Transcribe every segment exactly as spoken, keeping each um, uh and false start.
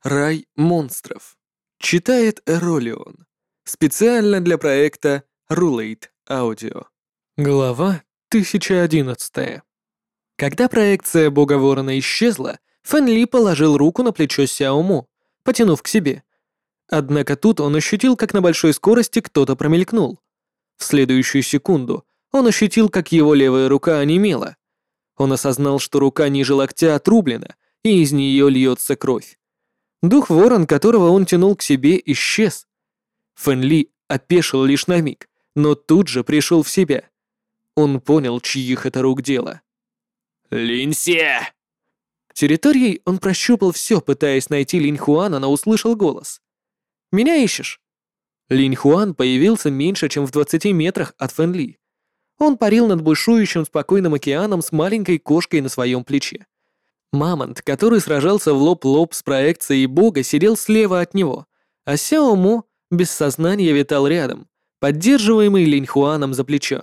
Рай монстров. Читает Эролион. Специально для проекта Rulate Audio. Глава тысяча одиннадцать. Когда проекция Бога Ворона исчезла, Фэн Ли положил руку на плечо Сяо Мо, потянув к себе. Однако тут он ощутил, как на большой скорости кто-то промелькнул. В следующую секунду он ощутил, как его левая рука онемела. Он осознал, что рука ниже локтя отрублена, и из нее льется кровь. Дух ворон, которого он тянул к себе, исчез. Фэн Ли опешил лишь на миг, но тут же пришел в себя. Он понял, чьих это рук дело. «Линьсе!» Территорией он прощупал все, пытаясь найти Линь Хуана, но услышал голос. «Меня ищешь?» Линь Хуан появился меньше, чем в двадцати метрах от Фэн Ли. Он парил над бушующим спокойным океаном с маленькой кошкой на своем плече. Мамонт, который сражался в лоб-лоб с проекцией бога, сидел слева от него, а Сяо Мо без сознания витал рядом, поддерживаемый Линь Хуаном за плечо.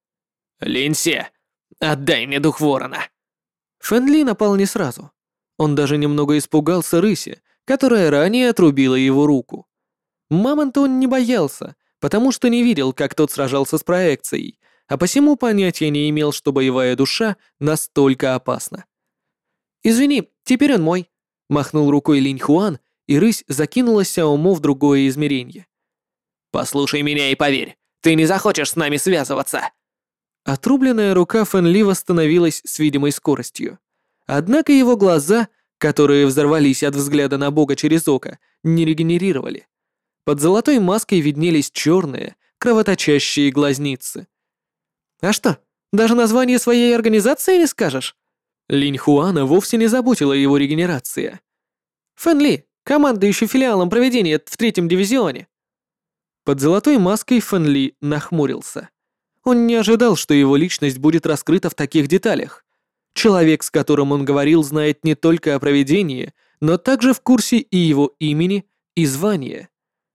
«Линьсе, отдай мне дух ворона!» Фэн Ли напал не сразу. Он даже немного испугался рыси, которая ранее отрубила его руку. Мамонта он не боялся, потому что не видел, как тот сражался с проекцией, а посему понятия не имел, что боевая душа настолько опасна. «Извини, теперь он мой», — махнул рукой Линь Хуан, и рысь закинула Сяо Мо в другое измерение. «Послушай меня и поверь, ты не захочешь с нами связываться!» Отрубленная рука Фэн Ли восстановилась с видимой скоростью. Однако его глаза, которые взорвались от взгляда на бога через око, не регенерировали. Под золотой маской виднелись черные, кровоточащие глазницы. «А что, даже название своей организации не скажешь?» Линь Хуана вовсе не заботила его регенерация. «Фэн Ли, командующий филиалом проведения в третьем дивизионе». Под золотой маской Фэн Ли нахмурился. Он не ожидал, что его личность будет раскрыта в таких деталях. Человек, с которым он говорил, знает не только о проведении, но также в курсе и его имени, и звания.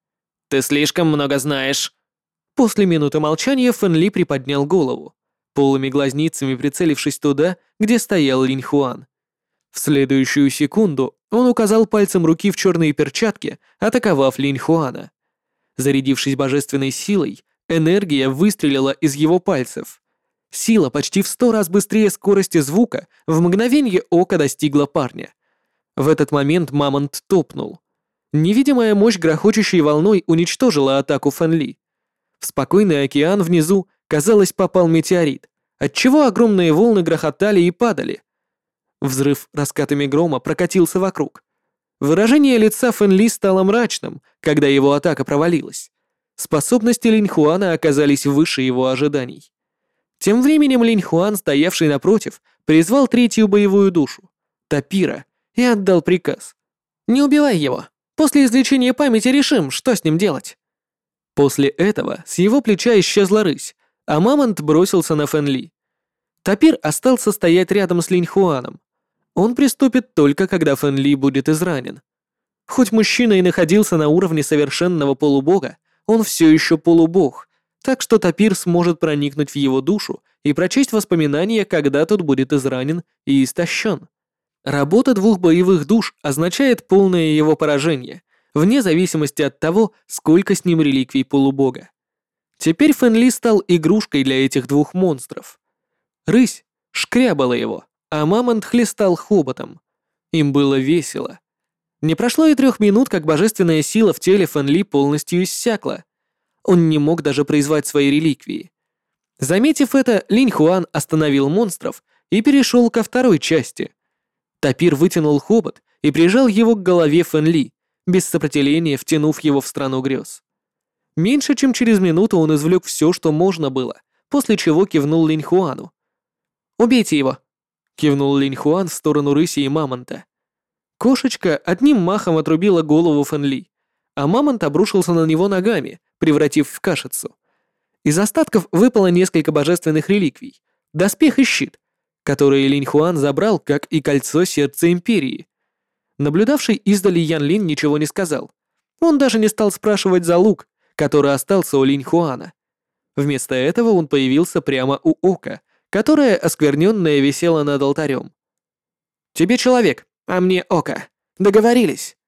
«Ты слишком много знаешь». После минуты молчания Фэн Ли приподнял голову, полыми глазницами прицелившись туда, где стоял Линь Хуан. В следующую секунду он указал пальцем руки в черные перчатки, атаковав Линь Хуана. Зарядившись божественной силой, энергия выстрелила из его пальцев. Сила почти в сто раз быстрее скорости звука в мгновение ока достигла парня. В этот момент Мамонт топнул. Невидимая мощь грохочущей волной уничтожила атаку Фэн Ли. В спокойный океан внизу, казалось, попал метеорит, отчего огромные волны грохотали и падали. Взрыв раскатами грома прокатился вокруг. Выражение лица Фэн Ли стало мрачным, когда его атака провалилась. Способности Линь Хуана оказались выше его ожиданий. Тем временем Линь Хуан, стоявший напротив, призвал третью боевую душу, Тапира, и отдал приказ. «Не убивай его. После извлечения памяти решим, что с ним делать». После этого с его плеча исчезла рысь, а Мамонт бросился на Фэн Ли. Тапир остался стоять рядом с Линь Хуаном. Он приступит только когда Фэн Ли будет изранен. Хоть мужчина и находился на уровне совершенного полубога, он все еще полубог, так что Тапир сможет проникнуть в его душу и прочесть воспоминания, когда тот будет изранен и истощен. Работа двух боевых душ означает полное его поражение, вне зависимости от того, сколько с ним реликвий полубога. Теперь Фэн Ли стал игрушкой для этих двух монстров. Рысь шкрябала его, а Мамонт хлестал хоботом. Им было весело. Не прошло и трех минут, как божественная сила в теле Фэн Ли полностью иссякла. Он не мог даже призвать свои реликвии. Заметив это, Линь Хуан остановил монстров и перешел ко второй части. Тапир вытянул хобот и прижал его к голове Фэн Ли, без сопротивления втянув его в страну грез. Меньше чем через минуту он извлек все, что можно было, после чего кивнул Линь Хуану. «Убейте его!» — кивнул Линь Хуан в сторону рыси и мамонта. Кошечка одним махом отрубила голову Фэн Ли, а мамонт обрушился на него ногами, превратив в кашицу. Из остатков выпало несколько божественных реликвий, доспех и щит, которые Линь Хуан забрал, как и кольцо сердца Империи. Наблюдавший издали Ян Лин ничего не сказал. Он даже не стал спрашивать за лук, который остался у Линь Хуана. Вместо этого он появился прямо у ока, которое оскверненное висело над алтарем. «Тебе человек, а мне око. Договорились?»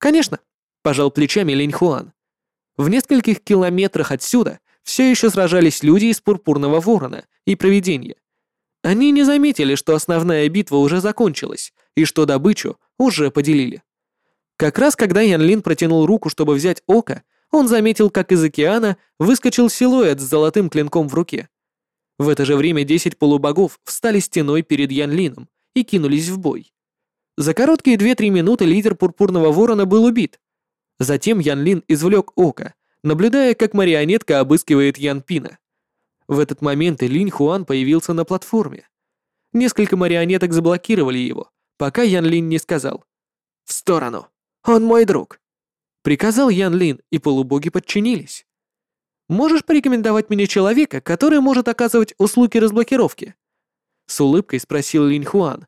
«Конечно», — пожал плечами Линь Хуан. В нескольких километрах отсюда все еще сражались люди из Пурпурного Ворона и Провидения. Они не заметили, что основная битва уже закончилась и что добычу уже поделили. Как раз когда Ян Лин протянул руку, чтобы взять око, он заметил, как из океана выскочил силуэт с золотым клинком в руке. В это же время десять полубогов встали стеной перед Ян Лином и кинулись в бой. За короткие две-три минуты лидер Пурпурного Ворона был убит. Затем Ян Лин извлек око, наблюдая, как марионетка обыскивает Ян Пина. В этот момент Линь Хуан появился на платформе. Несколько марионеток заблокировали его, пока Ян Лин не сказал: «В сторону! Он мой друг!» Приказал Ян Лин, и полубоги подчинились. «Можешь порекомендовать мне человека, который может оказывать услуги разблокировки?» С улыбкой спросил Линь Хуан.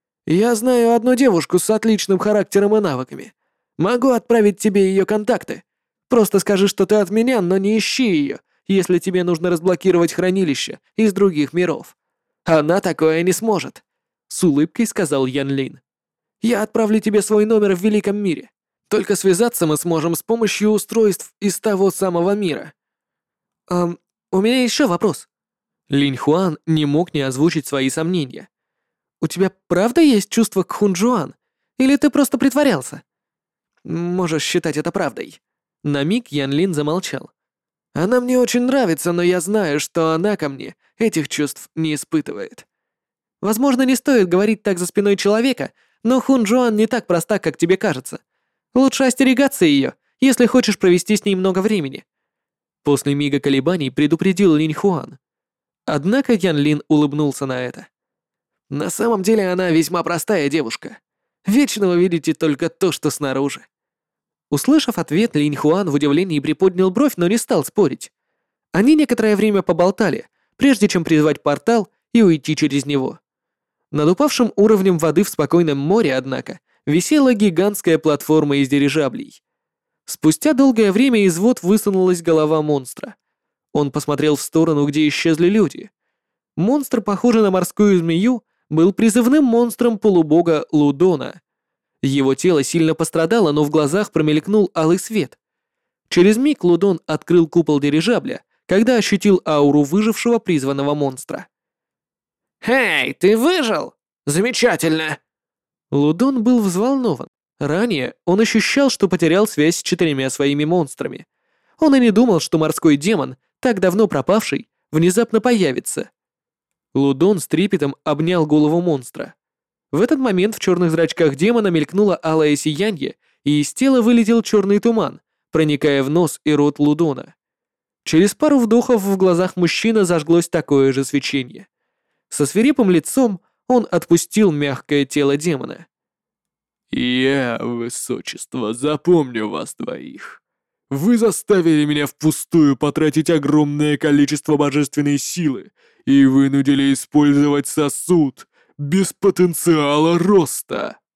«Я знаю одну девушку с отличным характером и навыками. Могу отправить тебе ее контакты. Просто скажи, что ты от меня, но не ищи ее, если тебе нужно разблокировать хранилище из других миров. Она такое не сможет», — с улыбкой сказал Ян Лин. «Я отправлю тебе свой номер в Великом мире. Только связаться мы сможем с помощью устройств из того самого мира». «Эм, у меня еще вопрос». Линь Хуан не мог не озвучить свои сомнения. «У тебя правда есть чувство к Хунчжуан? Или ты просто притворялся?» «Можешь считать это правдой». На миг Ян Лин замолчал. «Она мне очень нравится, но я знаю, что она ко мне этих чувств не испытывает. Возможно, не стоит говорить так за спиной человека, но Хунчжуан не так проста, как тебе кажется. Лучше остерегаться ее, если хочешь провести с ней много времени». После мига колебаний предупредил Линь Хуан. Однако Ян Лин улыбнулся на это. «На самом деле она весьма простая девушка. Вечно вы видите только то, что снаружи». Услышав ответ, Линь Хуан в удивлении приподнял бровь, но не стал спорить. Они некоторое время поболтали, прежде чем призвать портал и уйти через него. Над упавшим уровнем воды в спокойном море, однако, висела гигантская платформа из дирижаблей. Спустя долгое время из вод высунулась голова монстра. Он посмотрел в сторону, где исчезли люди. Монстр, похожий на морскую змею, был призывным монстром полубога Лудона. Его тело сильно пострадало, но в глазах промелькнул алый свет. Через миг Лудон открыл купол дирижабля, когда ощутил ауру выжившего призванного монстра. «Эй, ты выжил? Замечательно!» Лудон был взволнован. Ранее он ощущал, что потерял связь с четырьмя своими монстрами. Он и не думал, что морской демон, так давно пропавший, внезапно появится. Лудон с трепетом обнял голову монстра. В этот момент в черных зрачках демона мелькнуло алое сияние, и из тела вылетел черный туман, проникая в нос и рот Лудона. Через пару вдохов в глазах мужчины зажглось такое же свечение. Со свирепым лицом он отпустил мягкое тело демона. «Я, высочество, запомню вас двоих. Вы заставили меня впустую потратить огромное количество божественной силы и вынудили использовать сосуд без потенциала роста».